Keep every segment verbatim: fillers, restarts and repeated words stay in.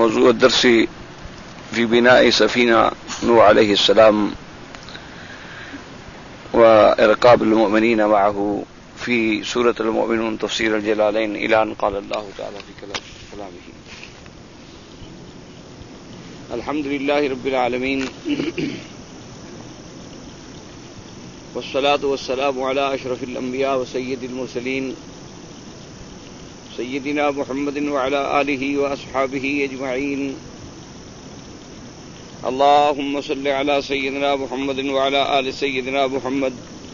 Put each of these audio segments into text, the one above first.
موضوع الدرس في بناء سفينة نوح عليه السلام وإركاب المؤمنين معه في سورة المؤمنون تفسير الجلالين إلى أن قال الله تعالى في كلامه: الحمد لله رب العالمين والصلاة والسلام على أشرف الأنبياء وسيد المرسلين سيدنا محمد وعلى آله وأصحابه أجمعين. اللهم صل على سيدنا محمد وعلى آل سيدنا محمد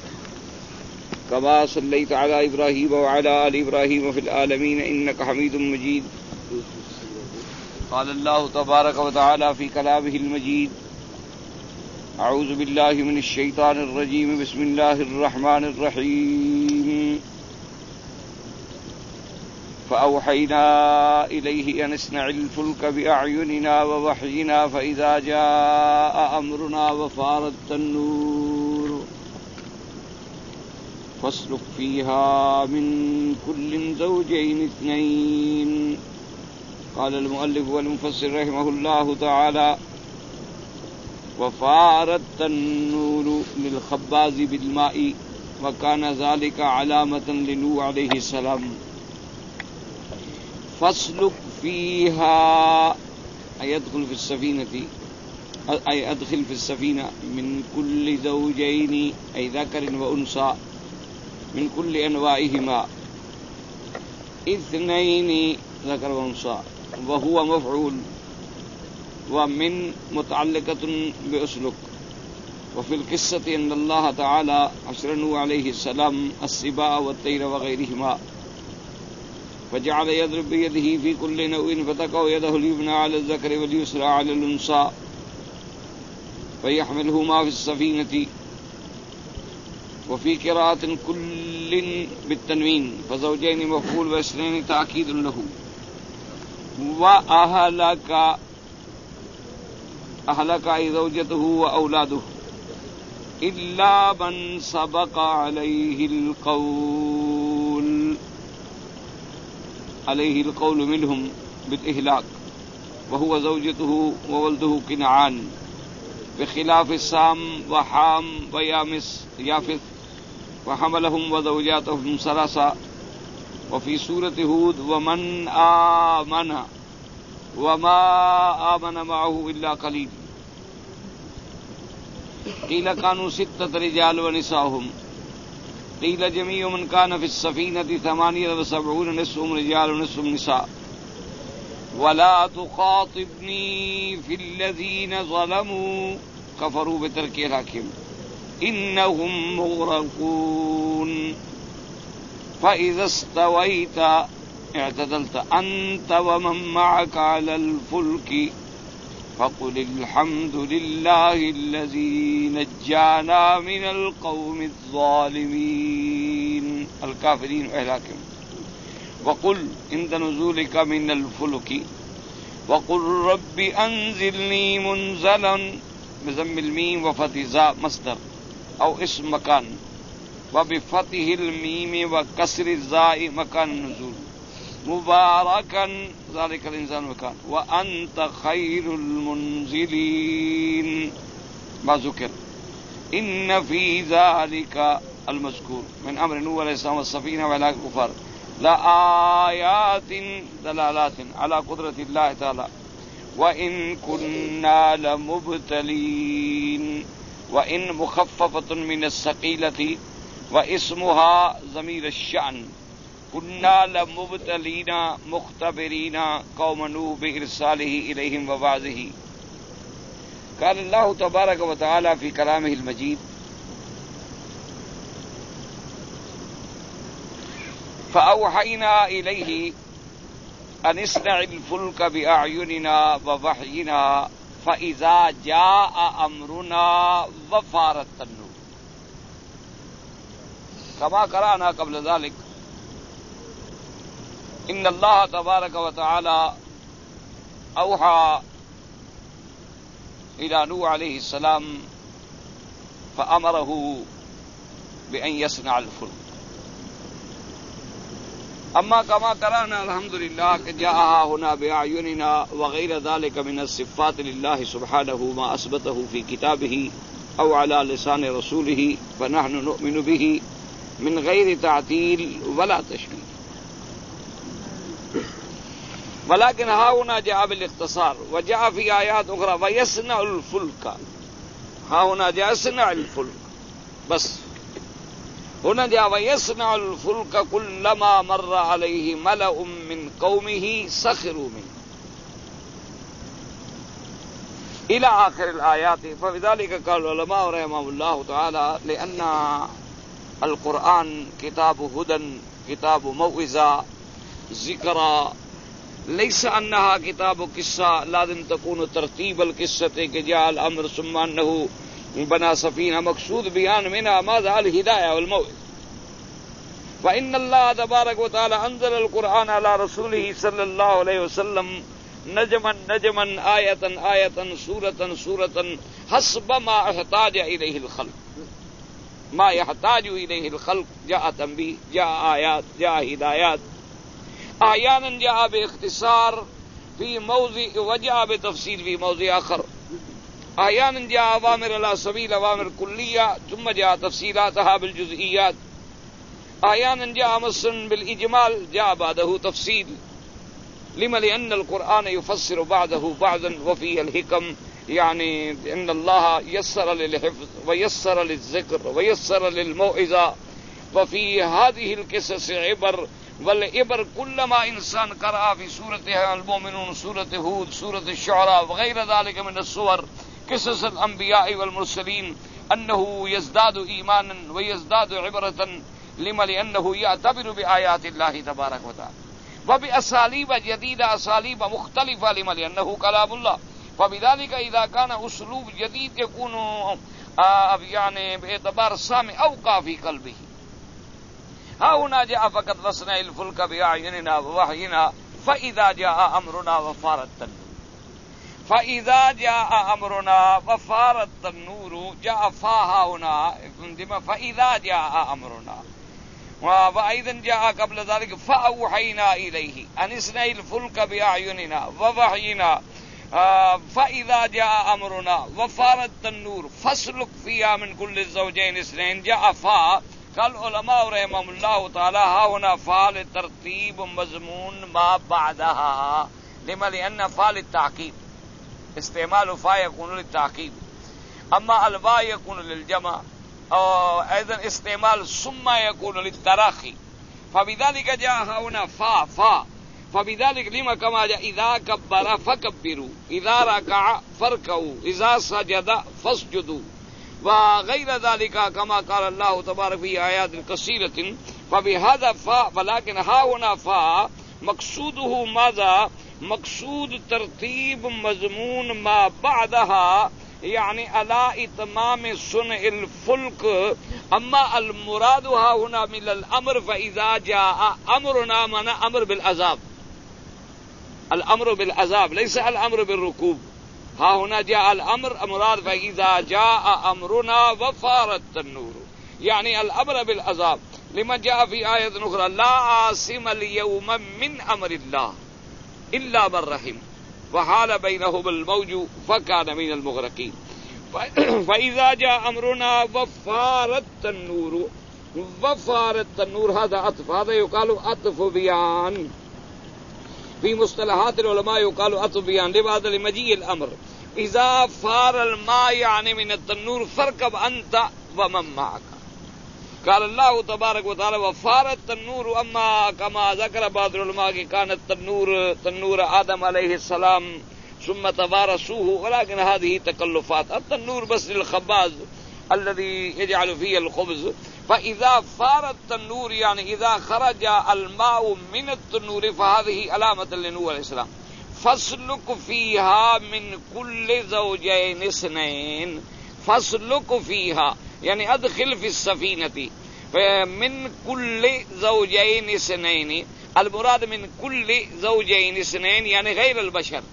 كما صليت على إبراهيم وعلى آل إبراهيم في العالمين إنك حميد مجيد. قال الله تبارك وتعالى في كلامه المجيد: أعوذ بالله من الشيطان الرجيم بسم الله الرحمن الرحيم. فأوحينا إليه أن اصنع الفلك بأعيننا ووحينا فإذا جاء أمرنا وفارت النور فاسلك فيها من كل زوجين اثنين. قال المؤلف والمفسر رحمه الله تعالى: وفارت النور للخباز بالماء وكان ذلك علامة لنوح عليه السلام. فاسلك فيها أي ادخل في السفينة أي ادخل في السفينة من كل زوجين أي ذكر وأنثى من كل أنواعهما اثنين ذكر وأنثى وهو مفعول ومن متعلقة بأسلك. وفي القصة أن الله تعالى حشر نوح عليه السلام السباع والطير وغيرهما فجعل يضرب بيده في كل نوع فتقع يده اليمنى على الذكر واليسرى على الأنثى فيحملهما في السفينة. وفي قراءة كل بالتنوين فزوجين مفعول واثنين تأكيد له. وأهلك أهلك أي زوجته وأولاده إلا من سبق عليه القول عليه القول منهم بالإهلاك وهو زوجته وولده كنعان بخلاف سام وحام ويامس يافث وحملهم وزوجاتهم ثلاثة. وفي سورة هود: ومن آمن وما آمن معه إلا قليل. قيل كانوا ستة رجال ونساؤهم. قيل جميع من كان في السفينة ثمانية وسبعون نصفهم رجال ونصفهم نساء. ولا تخاطبني في الذين ظلموا كفروا بترك الحكم إنهم مغرقون. فإذا استويت اعتدلت أنت ومن معك على الفلك فقل الحمد لله الذي نجانا من القوم الظالمين الكافرين وإهلاكهم. وقل عند نزولك من الفلك وقل رب أنزلني منزلا بضم الميم وفتح الزاء مصدر أو اسم مكان وبفتح الميم وكسر الزاء مكان النزول مباركا ذلك الإنسان مكان وأنت خير المنزلين. ما ذكر إن في ذلك المذكور من أمر نوح عليه السلام والسفينة وهلاك الكفار لآيات دلالات على قدرة الله تعالى وإن كنا لمبتلين. وإن مخففة من الثقيلة واسمها ضمير الشأن. كنا لمبتلين مختبرين قوم نوح بإرساله إليهم ووعظه. قال الله تبارك وتعالى في كلامه المجيد: فأوحينا إليه أن اصنع الفلك بأعيننا ووحينا فإذا جاء أمرنا وفارت النور. كما قرأنا قبل ذلك إن الله تبارك وتعالى أوحى إلى نوح عليه السلام فأمره بأن يصنع الفلك. اما كما قرانا الحمد لله کہ جاء هنا بأعيننا وغير ذلك من الصفات لله سبحانه ما أثبته في كتابه أو على لسان رسوله فنحن نؤمن به من غير تعطيل ولا تشبيه. ولكن ها هنا جاء بالاختصار وجاء في آيات أخرى ويصنع الفلك. ها هنا جاء يصنع الفلك بس. هنا جاء ويصنع الفلك كلما مر عليه ملأ من قومه سخروا منه إلى آخر الآيات. فبذلك قال العلماء رحمهم الله تعالى لأن القرآن كتاب هدى كتاب موعظة ذكرى ليس أنها كتاب قصة لازم تكون ترتيب القصة كجاء الأمر ثم أنه بنا سفينة مقصود بيان منها ماذا الهداية والموعظة. وإن الله تبارك وتعالى أنزل القرآن على رسوله صلى الله عليه وسلم نجما نجما آية آية سورة سورة حسب ما احتاج إليه الخلق. ما يحتاج إليه الخلق جاء تنبيه جاء آيات جاء هدايات. أحيانا جاء باختصار في موضع وجاء بتفصيل في موضع آخر. أحيانا جاء أوامر على سبيل أوامر كلية ثم جاء تفصيلاتها بالجزئيات. أحيانا جاء مصر بالإجمال جاء بعده تفصيل. لما لأن القرآن يفسر بعده بعضا وفيه الحكم، يعني إن الله يسر للحفظ ويسر للذكر ويسر للموعظة، وفي هذه القصص عبر، والعبر كلما إنسان قرأ في سورة المؤمنون سورة هود سورة الشعراء وغير ذلك من السور قصص الأنبياء والمرسلين أنه يزداد إيمانا ويزداد عبرة. لما لأنه يعتبر بآيات الله تبارك وتعالى وبأساليب جديدة أساليب مختلفة. لما لأنه كلام الله. فبذلك إذا كان أسلوب جديد يكون يعني باعتبار السامع أوقع في قلبه. ها هنا جاء فقط وصنع الفلك بأعيننا ووحينا فإذا جاء أمرنا وفارت التنور. فإذا جاء أمرنا وفارت التنور جاء فاها هنا فإذا جاء أمرنا. وأيضا جاء قبل ذلك فأوحينا إليه أن اصنع الفلك بأعيننا ووحينا فإذا جاء أمرنا وفارت التنور فاسلك فيها من كل الزوجين اثنين. جاء فا قال علماء رحمهم الله تعالى ها هنا فا لترتيب مضمون ما بعدها. لما لأن فا للتعقيب استعمال فا يكون للتعقيب، أما الفاء يكون للجمع، أو أيضا استعمال ثم يكون للتراخي. فبذلك جاء هنا فا فا. فبذلك لما كما جاء إذا كبر فكبروا إذا ركع فاركعوا إذا سجد فاسجدوا وغير ذلك كما قال الله تبارك في آيات كثيرة. فبهذا فا. ولكن ها هنا فا مقصوده ماذا؟ مقصود ترتيب مضمون ما بعدها، يعني على اتمام صنع الفلك. اما المراد ها هنا من الامر فاذا جاء امرنا من امر بالعذاب، الامر بالعذاب ليس الامر بالركوب. ها هنا جاء الامر مراد فاذا جاء امرنا وفارت التنور، يعني الامر بالعذاب. لما جاء في آية أخرى لا عاصم اليوم من امر الله الا من رحم وحال بينهم الموج فكان من المغرقين. فإذا جاء أمرنا وفارت التنور. وفارت التنور هذا عطف، هذا يقال عطف بيان. في مصطلحات العلماء يقال عطف بيان لبعض لمجيء الأمر. إذا فار الماء يعني من التنور فاركب أنت ومن معك. قال الله تبارك وتعالى وفارت التنور. أما كما ذكر بعض العلماء كانت التنور تنور آدم عليه السلام ثم توارثوه، ولكن هذه تكلفات. التنور بس للخباز الذي يجعل فيه الخبز. فإذا فارت التنور يعني إذا خرج الماء من التنور فهذه علامة لنوح عليه السلام. فاسلك فيها من كل زوجين اثنين. فاسلك فيها يعني أدخل في السفينة من كل زوجين اثنين. المراد من كل زوجين اثنين يعني غير البشر.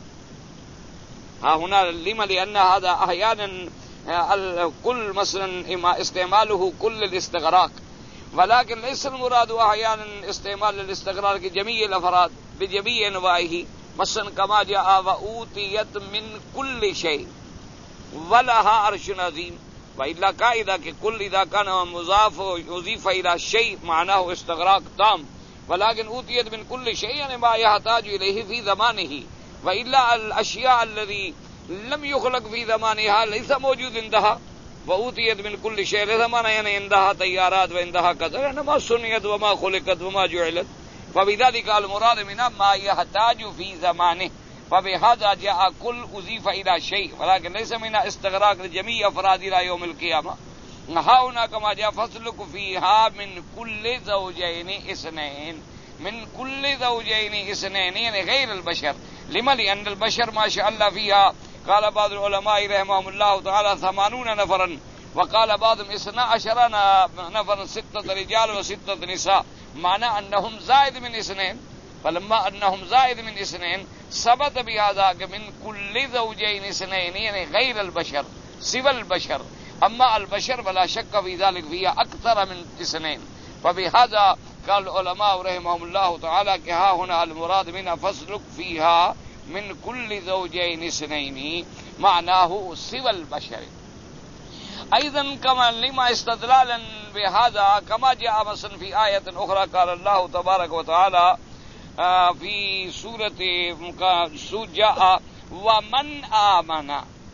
ها هنا لما لأن هذا أحيانا كل مثلا استعماله كل الاستغراق، ولكن ليس المراد أحيانا استعمال الاستقرار كجميع الأفراد بجميع أنواعه، مثلا كما جاء وأوتيت من كل شيء ولها عرش عظيم، وإلا قاعدة کہ كل إذا كان مضاف أضيف إلى شيء معناه استغراق تام، ولكن أوتيت من كل شيء يعني ما يحتاج إليه في زمانه، وإلا الأشياء الذي لم يخلق في زمانها ليس موجود عندها. وأوتيت من كل شيء لزمانها يعني عندها طيارات وعندها كذا، يعني ما صنعت وما خلقت وما جعلت، فبذلك المراد منها ما يحتاج في زمانه، فبهذا جاء كل أضيف إلى شيء، ولكن ليس منها استغراق لجميع أفراد إلى يوم القيامة. ها هنا كما جاء فاسلك فيها من كل زوجين اثنين، من كل زوجين اثنين يعني غير البشر. لما؟ لأن البشر ما شاء الله فيها. قال بعض العلماء رحمهم الله تعالى ثمانون نفرا، وقال بعضهم اثنا عشر نفرا، ستة رجال وستة نساء، معنى أنهم زائد من اثنين. فلما أنهم زائد من اثنين ثبت بهذا من كل زوجين اثنين يعني غير البشر سوى البشر، أما البشر فلا شك في ذلك فيها أكثر من اثنين. فبهذا قال العلماء رحمهم الله تعالى کہ ها هنا المراد منها فاسلك فيها من كل زوجين اثنين معناه سوى البشر. أيضا كما لما استدلالا بهذا كما جاء مثلا في آية أخرى قال الله تبارك وتعالى في سورة جاء ومن آمن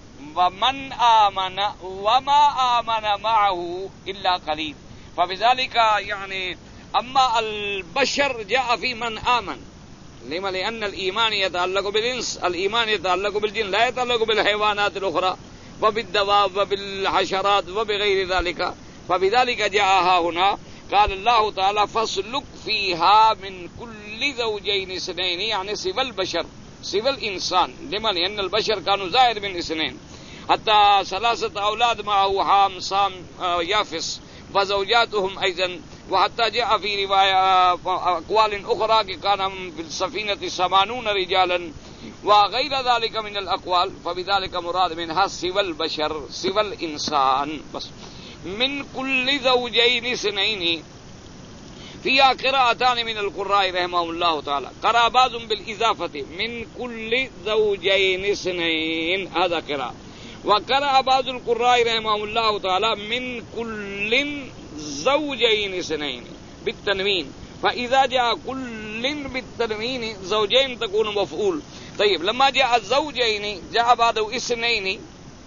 ومن آمن وما آمن معه إلا قليل، فبذلك يعني أما البشر جاء في من آمن. لما؟ لأن الإيمان يتعلق بالإنس، الإيمان يتعلق بالجن، لا يتعلق بالحيوانات الأخرى وبالدواب وبالحشرات وبغير ذلك. فبذلك جاءها هنا قال الله تعالى فاسلك فيها من كل زوجين اثنين يعني سوى البشر سوى الإنسان. لما؟ لأن البشر كانوا زائد من اثنين، حتى ثلاثة أولاد معه حام سام يافس وزوجاتهم أيضا، وحتى جاء في رواية أقوال أخرى كان في السفينة ثمانون رجالا وغير ذلك من الأقوال. فبذلك مراد منها سوى البشر سوى الإنسان. بس من كل زوجين اثنين فيها قراءتان من القراء رحمهم الله تعالى، قرأ بعض بالإضافة من كل زوجين اثنين هذا قراءة، وقرأ بعض القراء رحمهم الله تعالى من كل زوجين اثنين بالتنوين، فإذا جاء كل بالتنوين زوجين تكون مفعول. طيب لما جاء الزوجين جاء بعده اثنين،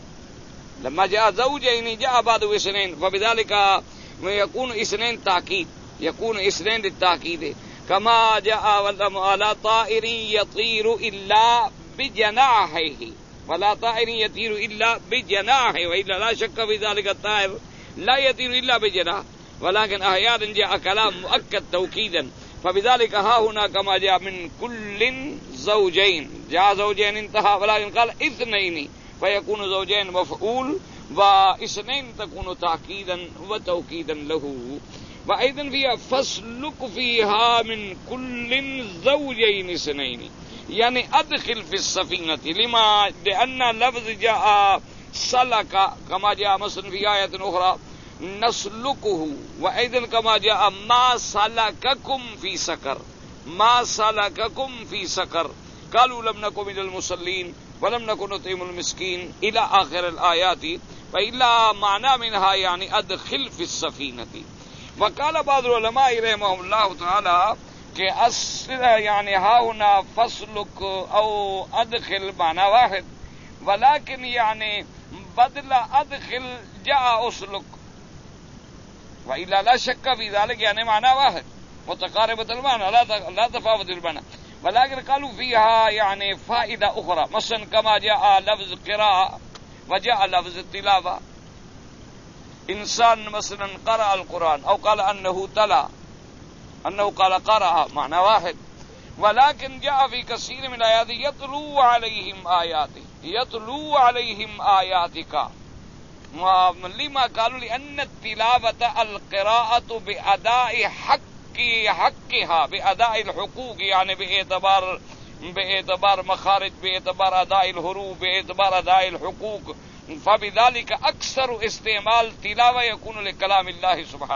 لما جاء زوجين جاء بعده اثنين، فبذلك يكون اثنين تأكيد، يكون اثنين للتأكيد. كما جاء ولا طائر يطير إلا بجناحيه، ولا طائر يطير إلا بجناحه، وإلا لا شك في ذلك الطائر لا يطير إلا بجناح، ولكن أحيانا جاء كلام مؤكد توكيدا. فبذلك ها هنا كما جاء من كل زوجين جاء زوجين انتهى، ولكن قال اثنين فيكون زوجين مفعول واثنين تكون تأكيدا وتوكيدا له. وأيضا فيها فاسلك فيها من كل زوجين اثنين يعني أدخل في السفينة. لما؟ لأن لفظ جاء سلك كما جاء مثلا في آية أخرى نسلكه، وأيضا كما جاء ما سلككم في سقر، ما سلككم في سقر، قالوا لم نكن من المصلين ولم نكن نطعم المسكين إلى آخر الآيات. فإلا معنى منها يعني أدخل في السفينة. وقال بعض العلماء رحمهم الله تعالى کہ اصل يعني ها هنا فسلك او ادخل معنى واحد، ولكن يعني بدل ادخل جاء اسلك، وإلا لا شك في ذلك يعني معنى واحد متقاربة المعنى لا لا تفاوت المعنى. ولكن قالوا فيها يعني فائدة أخرى، مثلا كما جاء لفظ قراءة وجاء لفظ التلاوة. إنسان مثلا قرأ القرآن أو قال أنه تلا، أنه قال قرأ معنى واحد، ولكن جاء في كثير من الآيات يتلو عليهم آياته، يتلو عليهم آياتك. لما؟ قالوا لأن التلاوة القراءة بأداء حق حقها، بأداء الحقوق، يعني باعتبار باعتبار مخارج، باعتبار أداء الحروف، باعتبار أداء الحقوق. فبذلك أكثر استعمال تلاوة يكون لكلام الله سبحانه،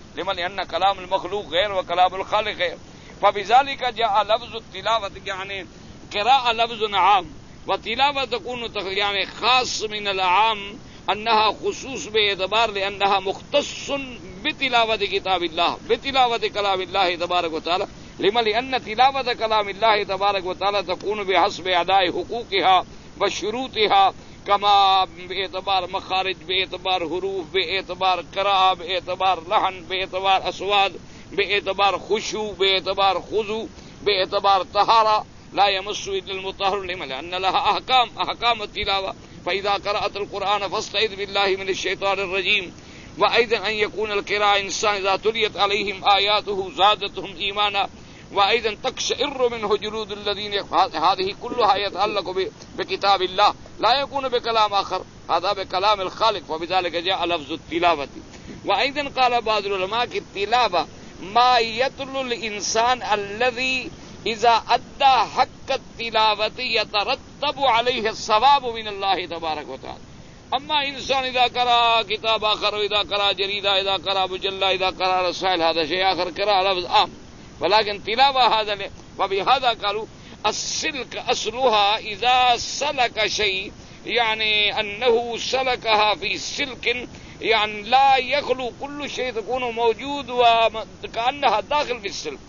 لمن لأن كلام المخلوق غير وكلام الخالق غير. فبذلك جاء لفظ التلاوة يعني قراءة لفظ عام، وتلاوة تكون يعني خاص من العام أنها خصوص باعتبار لأنها مختص بتلاوة كتاب الله بتلاوة كلام الله تبارك وتعالى. لما لأن تلاوة كلام الله تبارك وتعالى تكون بحسب أداء حقوقها وشروطها، كما باعتبار مخارج، باعتبار حروف، باعتبار قراءة، باعتبار لحن، باعتبار أصوات، باعتبار خشوع، باعتبار خضوع، باعتبار طهارة لا يمس إلا المطهر. لما لأن لها أحكام أحكام التلاوة. فإذا قرأت القرآن فاستعذ بالله من الشيطان الرجيم. وأيضا أن يكون القراءة إنسان إذا تليت عليهم آياته زادتهم إيمانا، وأيضا تقشعر منه جلود الذين، هذه كلها يتعلق بكتاب الله، لا يكون بكلام آخر، هذا بكلام الخالق. وبذلك جاء لفظ التلاوة. وأيضا قال بعض العلماء کہ التلاوة ما يتلو الإنسان الذي إذا أدى حق التلاوة يترتب عليه الثواب من الله تبارك وتعالى. أما إنسان إذا قرأ كتاب آخر، وإذا قرأ جريدة، إذا قرأ مجلة، إذا قرأ رسائل، هذا شيء آخر، قرأ لفظ عام، ولكن تلاوة هذا ل... وبهذا قالوا السلك أصلها إذا سلك شيء، يعني أنه سلكها في سلك، يعني لا يخلو كل شيء تكون موجود وكأنها داخل في السلك.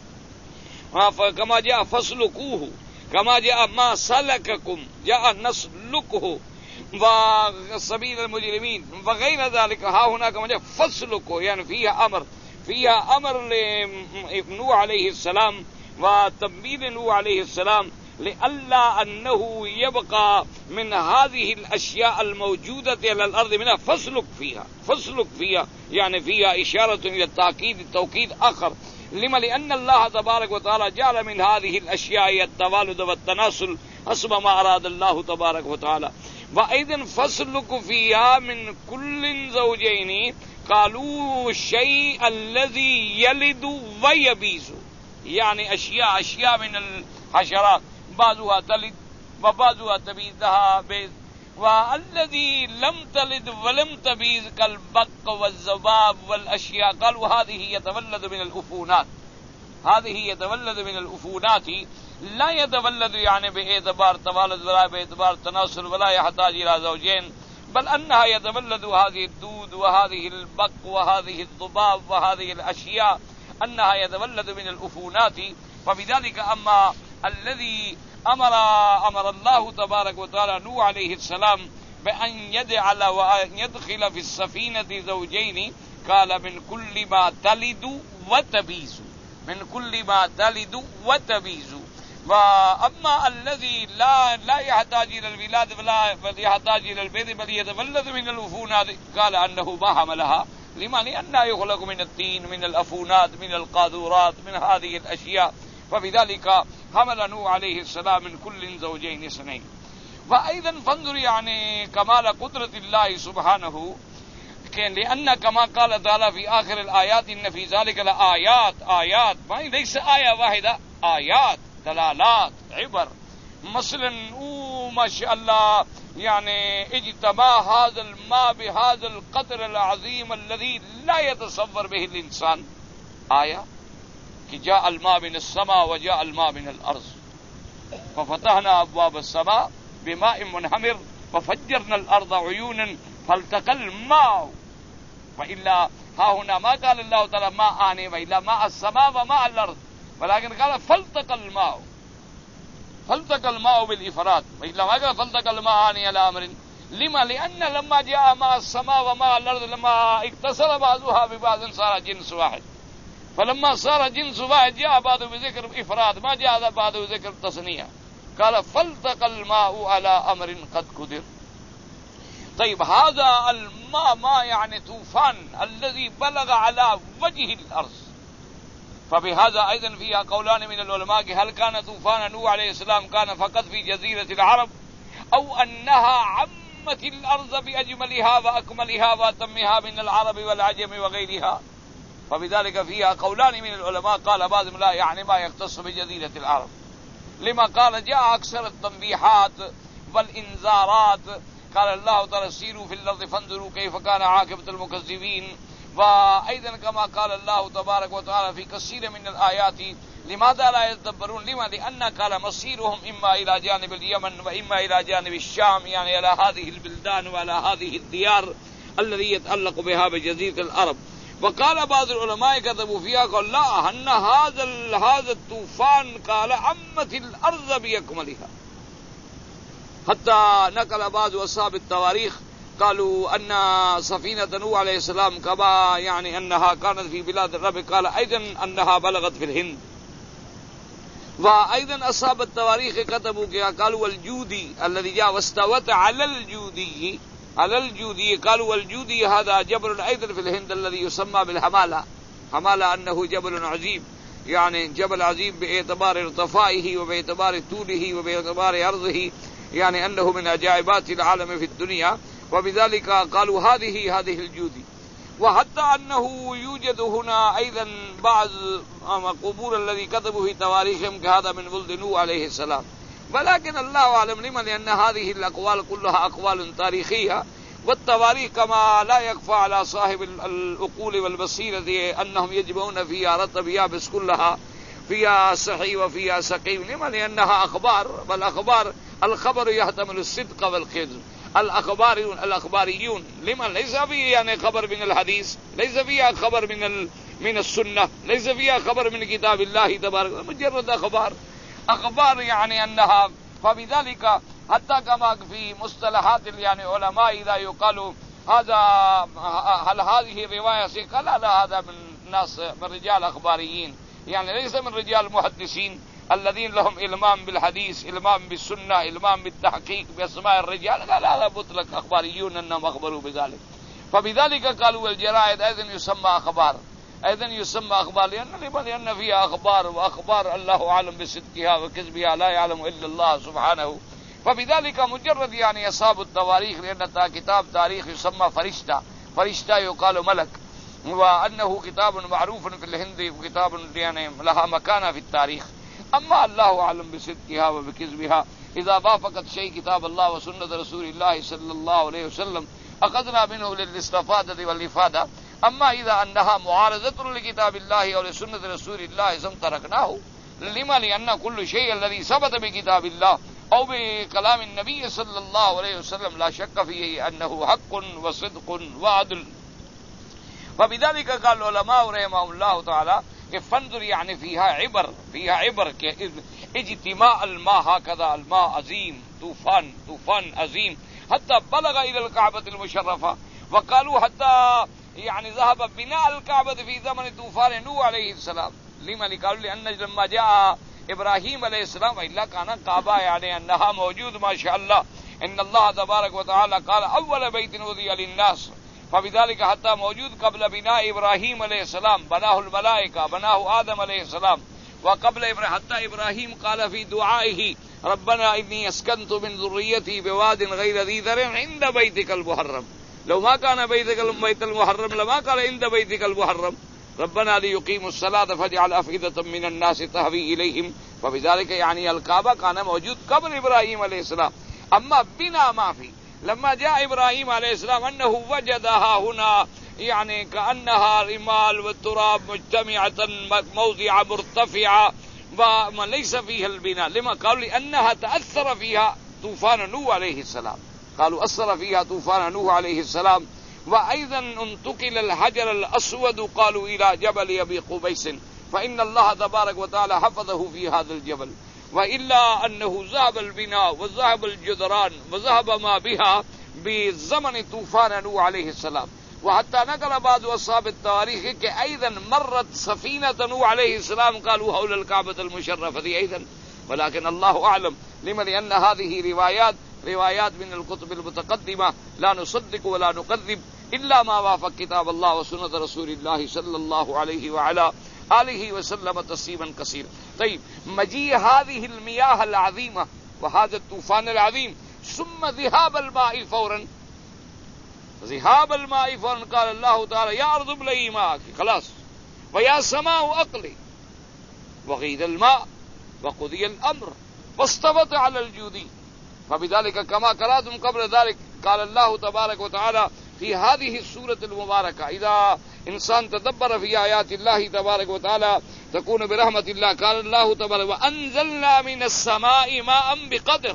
كما جاء فسلكوه، كما جاء ما سلككم، جاء نسلكه وسبيل المجرمين وغير ذلك. ها هنا كما جاء فسلكوه، يعني فيها أمر، فيها أمر لنوح عليه السلام وتنبيه نوح عليه السلام لئلا أنه يبقى من هذه الأشياء الموجودة على الأرض منها فسلك فيها، فسلك فيها يعني فيها إشارة إلى التأكيد، التوكيد آخر. لما لأن الله تبارك وتعالى جعل من هذه الأشياء التوالد والتناسل حسب ما أراد الله تبارك وتعالى. وأيضا فسلك فيها من كل زوجين، قالوا الشيء الذي يلد ويبيز، يعني أشياء أشياء من الحشرات بعضها تلد وبعضها تبيز لها بيز. والذي لم تلد ولم تبيز كالبق والذباب والأشياء، قالوا هذه يتولد من الأفونات، هذه يتولد من الأفونات، لا يتولد يعني باعتبار توالد ولا باعتبار تناسل ولا يحتاج إلى زوجين، بل أنها يتولد هذه الدود وهذه البق وهذه الضباب وهذه الأشياء، أنها يتولد من الأفونات. فبذلك أما الذي أمر أمر الله تبارك وتعالى نوح عليه السلام بأن يجعل وأن يدخل في السفينة زوجين، قال من كل ما تلد وتبيز، من كل ما تلد وتبيز. وأما الذي لا لا يحتاج إلى الولادة ولا يحتاج إلى البيض بل يتولد من الأفونات، قال أنه ما حملها. لما؟ لأنها يخلق من الطين، من الأفونات، من القاذورات، من هذه الأشياء. فبذلك حمل نوح عليه السلام من كل زوجين اثنين. وأيضا فانظر يعني كمال قدرة الله سبحانه، لأن كما قال تعالى في آخر الآيات إن في ذلك لآيات، آيات ما ليس آية واحدة، آيات دلالات عبر. مثلا ما شاء الله يعني اجتماع هذا الماء بهذا القدر العظيم الذي لا يتصور به الإنسان، آية کہ جاء الماء من السماء وجاء الماء من الأرض ففتحنا أبواب السماء بماء منهمر وفجرنا الأرض عيونا فالتقى الماء. وإلا ها هنا ما قال الله تعالى ماء آني وإلا ماء السماء وماء الأرض، ولكن قال فالتقى الماء، فالتقى الماء بالإفراد، وإلا ما قال فالتقى الماء آني على أمر. لما؟ لأن لما جاء ماء السماء وماء الأرض لما اتصل بعضها ببعض صار جنس واحد، فلما صار جنس واحد جاء بعضه بذكر إفراد ما جاء بعضه بذكر تصنيع، قال فالتقى الماء على أمر قد قدر. طيب هذا الماء ما يعني طوفان الذي بلغ على وجه الأرض. فبهذا أيضا فيها قولان من العلماء، هل كان طوفان نوح عليه السلام كان فقط في جزيرة العرب أو أنها عمت الأرض بأجملها وأكملها وأتمها من العرب والعجم وغيرها. فبذلك فيها قولان من العلماء، قال بعضهم لا يعني ما يختص بجزيرة العرب. لما؟ قال جاء أكثر التنبيحات والإنذارات، قال الله تعالى سيروا في الأرض فانظروا كيف كان عاقبة المكذبين. وأيضا كما قال الله تبارك وتعالى في كثير من الآيات لماذا لا يتدبرون لما لأن كان مصيرهم إما إلى جانب اليمن وإما إلى جانب الشام، يعني إلى هذه البلدان وعلى هذه الديار الذي يتعلق بها بجزيرة العرب. وقال بعض العلماء كتبوا فيها قال لا أن هذا هذا الطوفان قال عمت الأرض بأكملها، حتى نقل بعض أصحاب التواريخ قالوا أن سفينة نوح عليه السلام كما يعني أنها كانت في بلاد الرب، قال أيضا أنها بلغت في الهند. وأيضا أصحاب التواريخ كتبوا كيا قالوا والجودي الذي جاء واستوت على الجودي على الجودي قالوا والجودي هذا جبل أيضا في الهند الذي يسمى بالحمالة، حمالة أنه جبل عظيم، يعني جبل عظيم باعتبار ارتفاعه وباعتبار طوله وباعتبار عرضه، يعني أنه من عجائبات العالم في الدنيا. وبذلك قالوا هذه هذه الجودي. وحتى أنه يوجد هنا أيضا بعض قبور الذي كتبوا في تواريخهم كهذا من ولد نوح عليه السلام، ولكن الله أعلم لما، لأن هذه الأقوال كلها أقوال تاريخية، والتواريخ كما لا يخفى على صاحب العقول والبصيرة أنهم يجمعون فيها رطب يابس كلها، فيها صحي وفيها سقيم، لما لأنها أخبار، والأخبار الخبر يحتمل الصدق والكذب. الأخباريون الأخباريون لما ليس فيه يعني خبر من الحديث، ليس فيها خبر من ال... من السنة، ليس فيها خبر من كتاب الله تبارك، مجرد أخبار أخبار يعني أنها. فبذلك حتى كما في مصطلحات يعني علماء إذا يقالوا هذا هل هذه الرواية قال لا هذا من ناس من رجال أخباريين، يعني ليس من رجال محدثين الذين لهم إلمام بالحديث، إلمام بالسنة، إلمام بالتحقيق بأسماء الرجال، قال هذا مطلق أخباريون أنهم أخبروا بذلك. فبذلك قالوا الجرائد أيضا يسمى أخبار، أيضا يسمى أخبار لأن لأن فيها أخبار، وأخبار الله أعلم بصدقها وكذبها لا يعلم إلا الله سبحانه. فبذلك مجرد يعني أصحاب التواريخ، لأن كتاب تاريخ يسمى فرشتة، فرشتة يقال ملك، وأنه كتاب معروف في الهند وكتاب يعني لها مكانة في التاريخ. أما الله أعلم بصدقها وبكذبها، إذا وافقت شيء كتاب الله وسنة رسول الله صلى الله عليه وسلم أخذنا منه للاستفادة والإفادة، أما إذا أنها معارضة لكتاب الله أو لسنة رسول الله ثم تركناه. لما؟ لأن كل شيء الذي ثبت بكتاب الله أو بكلام النبي صلى الله عليه وسلم لا شك فيه أنه حق وصدق وعدل. فبذلك قال العلماء رحمهم الله تعالى فانظر يعني فيها عبر، فيها عبر اجتماع الماء، هكذا الماء عظيم، طوفان طوفان عظيم حتى بلغ إلى الكعبة المشرفة. وقالوا حتى يعني ذهب بناء الكعبة في زمن طوفان نوح عليه السلام. لما؟ قالوا لأن لما جاء إبراهيم عليه السلام وإلا كان كعبة يعني أنها موجود ما شاء الله، إن الله تبارك وتعالى قال أول بيت وضع للناس، فبذلك حتى موجود قبل بناء إبراهيم عليه السلام، بناه الملائكة، بناه آدم عليه السلام. وقبل إبراهيم حتى إبراهيم قال في دعائه ربنا إني أسكنت من ذريتي بواد غير ذي ذرع عند بيتك المحرم. لو ما كان بيتك البيت المحرم لما قال عند بيتك المحرم، ربنا ليقيموا الصلاة فاجعل أفئدة من الناس تهوي إليهم. فبذلك يعني الكعبة كان موجود قبل إبراهيم عليه السلام، أما بنا ما في. لما جاء إبراهيم عليه السلام أنه وجدها هنا يعني كأنها رمال والتراب مجتمعة موضع مرتفعة وليس فيها البناء. لما؟ قالوا لأنها تأثر فيها طوفان نوح عليه السلام، قالوا أثر فيها طوفان نوح عليه السلام. وأيضا انتقل الحجر الأسود قالوا إلى جبل أبي قبيس، فإن الله تبارك وتعالى حفظه في هذا الجبل، وإلا أنه ذهب البناء وذهب الجدران وذهب ما بها بزمن طوفان نوح عليه السلام. وحتى نقل بعض أصحاب التواريخ أيضا مرت سفينة نوح عليه السلام قالوا حول الكعبة المشرفة أيضا، ولكن الله أعلم. لما؟ لأن هذه روايات روايات من الكتب المتقدمة لا نصدق ولا نكذب إلا ما وافق كتاب الله وسنة رسول الله صلى الله عليه وعلى آله وسلم تسليما كثيرا. طيب، مجيء هذه المياه العظيمة وهذا الطوفان العظيم ثم ذهاب الماء فورا، ذهاب الماء فورا قال الله تعالى يا أرض ابلعي ماءك، خلاص، ويا سماء أقلي، وغيض الماء وقضي الأمر واستوت على الجودي. فبذلك كما قرأتم قبل ذلك قال الله تبارك وتعالى في هذه السورة المباركة إذا انسان تدبر فی آیات اللہ تبارک و تعالی تکون برحمت اللہ. قال اللہ تبارک وانزلنا من السماء ماء بقدر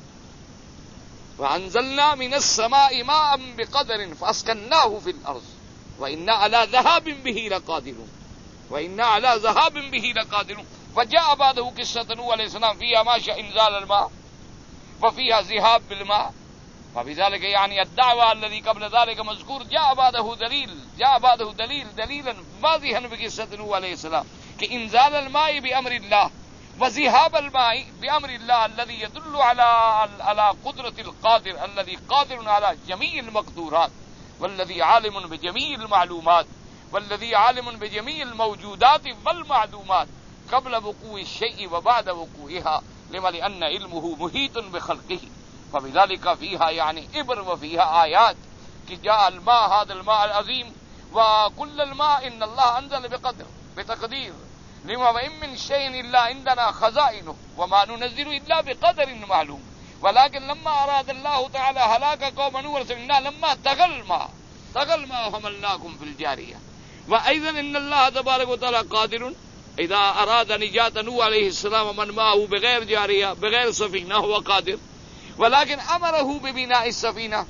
وانزلنا من السماء ماء بقدر فاسكناه في الارض وإنا على ذهاب به لقادرون وإنا على ذهاب به لقادرون. وجاء بعده قصة نوح عليه السلام فيها ما شاء انزال الماء وفيها ذهاب بالماء. فبذلك يعني الدعوة الذي قبل ذلك مذكور جاء بعده دليل جاء بعده دليل دليلا واضحا بقصة نوح عليه السلام کہ انزال الماء بأمر الله وذهاب الماء بأمر الله الذي يدل على على قدرة القادر الذي قادر على جميع المقدورات والذي عالم بجميع المعلومات والذي عالم بجميع الموجودات والمعلومات قبل وقوع الشيء وبعد وقوعها لما لأن علمه محيط بخلقه. فبذلك فيها يعني عبر وفيها آيات کہ جاء الماء هذا الماء العظيم وكل الماء إن الله أنزل بقدر بتقدير لما وإن من شيء إلا عندنا خزائنه وما ننزل إلا بقدر معلوم. ولكن لما أراد الله تعالى هلاك قوم نوح لما طغى الماء طغى الماء حملناكم في الجارية. وأيضا إن الله تبارك وتعالى قادر إذا أراد نجاة نوح عليه السلام ومن معه بغير جارية بغير سفينة هو قادر. ولكن أمره ببناء السفينة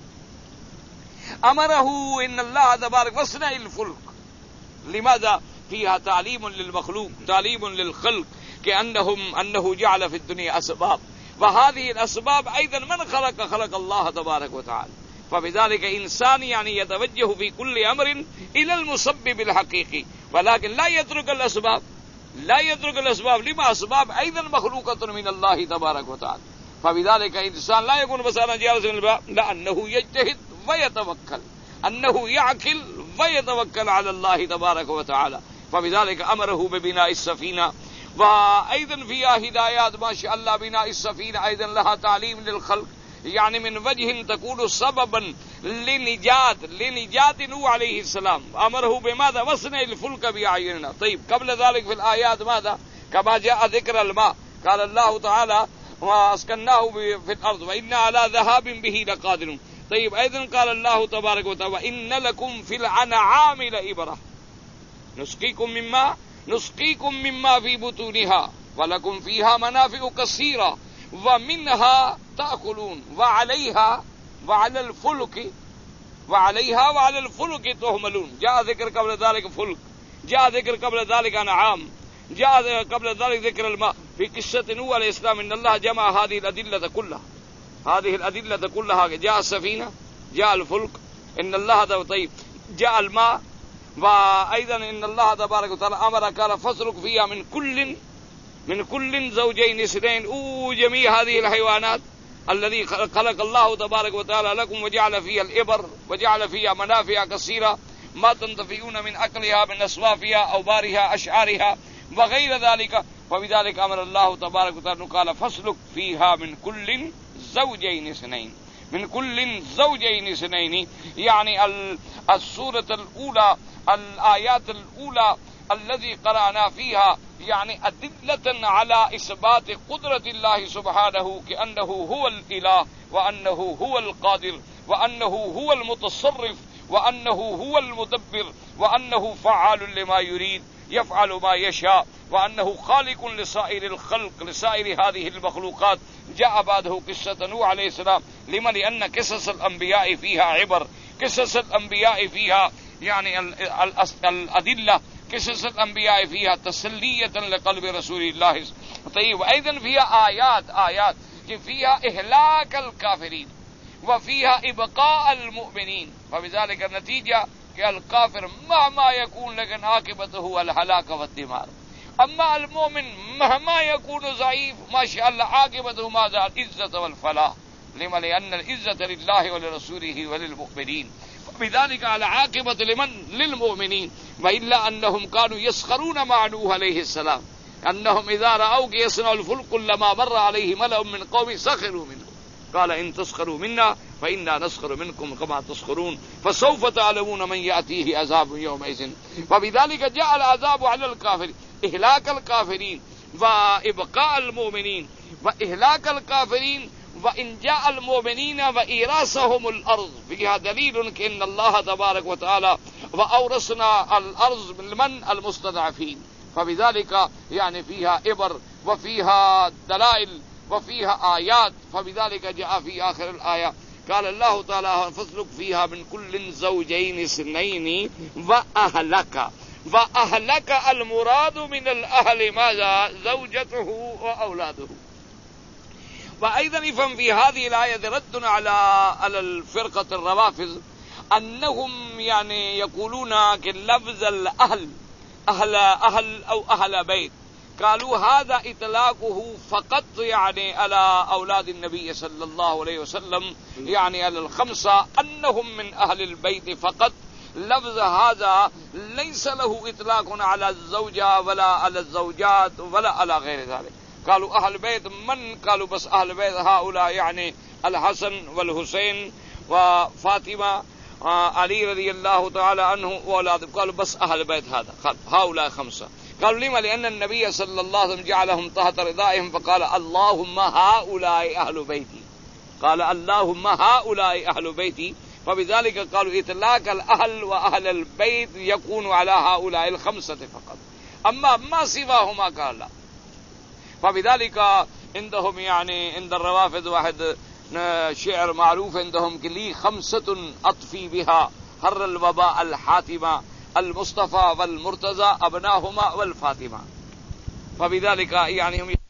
أمره إن الله تبارك واصنع الفلك. لماذا؟ فيها تعليم للمخلوق تعليم للخلق كأنهم أنه جعل في الدنيا أسباب وهذه الأسباب أيضا من خلق خلق الله تبارك وتعالى. فبذلك إنسان يعني يتوجه في كل أمر إلى المسبب الحقيقي ولكن لا يترك الأسباب لا يترك الأسباب لما أسباب أيضا مخلوقة من الله تبارك وتعالى. فبذلك إنسان لا يكون بس أنا جالس من الباب لا أنه يجتهد ويتوكل أنه يعقل ويتوكل على الله تبارك وتعالى. فبذلك أمره ببناء السفينة. وأيضا فيها هدايات ما شاء الله. بناء السفينة أيضا لها تعليم للخلق يعني من وجه تكون سببا لنجاة لنجاة نوح عليه السلام. أمره بماذا؟ واصنع الفلك بأعيننا. طيب قبل ذلك في الآيات ماذا؟ كما جاء ذكر الماء قال الله تعالى وأسكناه في الأرض وإنا على ذهاب به لقادرون. طيب أيضا قال الله تبارك وتعالى وإن لكم في الأنعام لعبرة نسقيكم مما نسقيكم مما في بطونها ولكم فيها منافع كثيرة ومنها تأكلون وعليها وعلى الفلك وعليها وعلى الفلك تحملون. جاء ذكر قبل ذلك فلك جاء ذكر قبل ذلك أنعام جاء قبل ذلك ذكر الماء. في قصة نوح عليه السلام إن الله جمع هذه الأدلة كلها هذه الأدلة كلها. جاء السفينة جاء الفلك إن الله طيب جاء الماء. وأيضا إن الله تبارك وتعالى أمر قال فاسلك فيها من كل من كل زوجين اثنين أو جميع هذه الحيوانات الذي خلق الله تبارك وتعالى لكم وجعل فيها الإبر وجعل فيها منافع كثيرة ما تنتفعون من أكلها من أصوافها أوبارها أشعارها وغير ذلك. وبذلك أمر الله تبارك وتعالى قال فاسلك فيها من كل زوجين اثنين من كل زوجين اثنين يعني السورة الأولى الآيات الأولى الذي قرأنا فيها يعني أدلة على إثبات قدرة الله سبحانه كأنه هو الإله وأنه هو القادر وأنه هو المتصرف وأنه هو المدبر وأنه فعال لما يريد يفعل ما يشاء وأنه خالق لسائر الخلق لسائر هذه المخلوقات. جاء بعده قصة نوح عليه السلام لما لأن قصص الأنبياء فيها عبر قصص الأنبياء فيها يعني الأدلة قصص الأنبياء فيها تسلية لقلب رسول الله. طيب وأيضا فيها آيات آيات فيها إهلاك الكافرين وفيها إبقاء المؤمنين. فبذلك النتيجة الكافر مهما يكون لكن عاقبته الهلاك والدمار. أما المؤمن مهما يكون ضعيف ما شاء الله عاقبته ماذا؟ العزة والفلاح. لما لأن العزة لله ولرسوله وللمؤمنين. بذلك على عاقبة لمن؟ للمؤمنين. وإلا أنهم كانوا يسخرون مع نوح عليه السلام أنهم إذا رأوك يصنع الفلك لما مر عليه ملأ من قوم سخروا منه قال إن تسخروا منا فإنا نسخر منكم كما تسخرون فسوف تعلمون من يأتيه عذاب يومئذ. فبذلك جاء العذاب على الكافرين إهلاك الكافرين وإبقاء المؤمنين وإهلاك الكافرين وإن جاء المؤمنين وإيراسهم الأرض. فيها دليل كأن الله تبارك وتعالى وأورثنا الأرض من المستضعفين فبذلك يعني فيها عبر وفيها دلائل وفيها آيات. فبذلك جاء في آخر الآية قال الله تعالى فاسلك فيها من كل زوجين اثنين وأهلك. وأهلك المراد من الأهل ماذا؟ زوجته وأولاده. وأيضا يفهم في هذه الآية رد على على الفرقة الروافض أنهم يعني يقولون كلفظ الأهل أهل أهل أو أهل بيت، قالوا هذا إطلاقه فقط يعني على أولاد النبي صلى الله عليه وسلم، يعني على الخمسة أنهم من أهل البيت فقط. لفظ هذا ليس له إطلاق على الزوجة ولا على الزوجات ولا على غير ذلك. قالوا أهل بيت من؟ قالوا بس أهل بيت هؤلاء يعني الحسن والحسين وفاطمة علي رضي الله تعالى عنه وأولاده. قالوا بس أهل بيت هذا هؤلاء خمسة. قالوا لما؟ لأن النبي صلى الله عليه وسلم جعلهم تحت رضائهم فقال اللهم هؤلاء أهل بيتي، قال اللهم هؤلاء أهل بيتي. فبذلك قالوا إطلاق الأهل وأهل البيت يكون على هؤلاء الخمسة فقط، أما ما سواهما قال لا. فبذلك عندهم يعني عند الروافض واحد شعر معروف عندهم لي خمسة أطفي بها هر الوباء الحاتمة المصطفى والمرتضى أبناهما والفاطمة. فبذلك يعني هم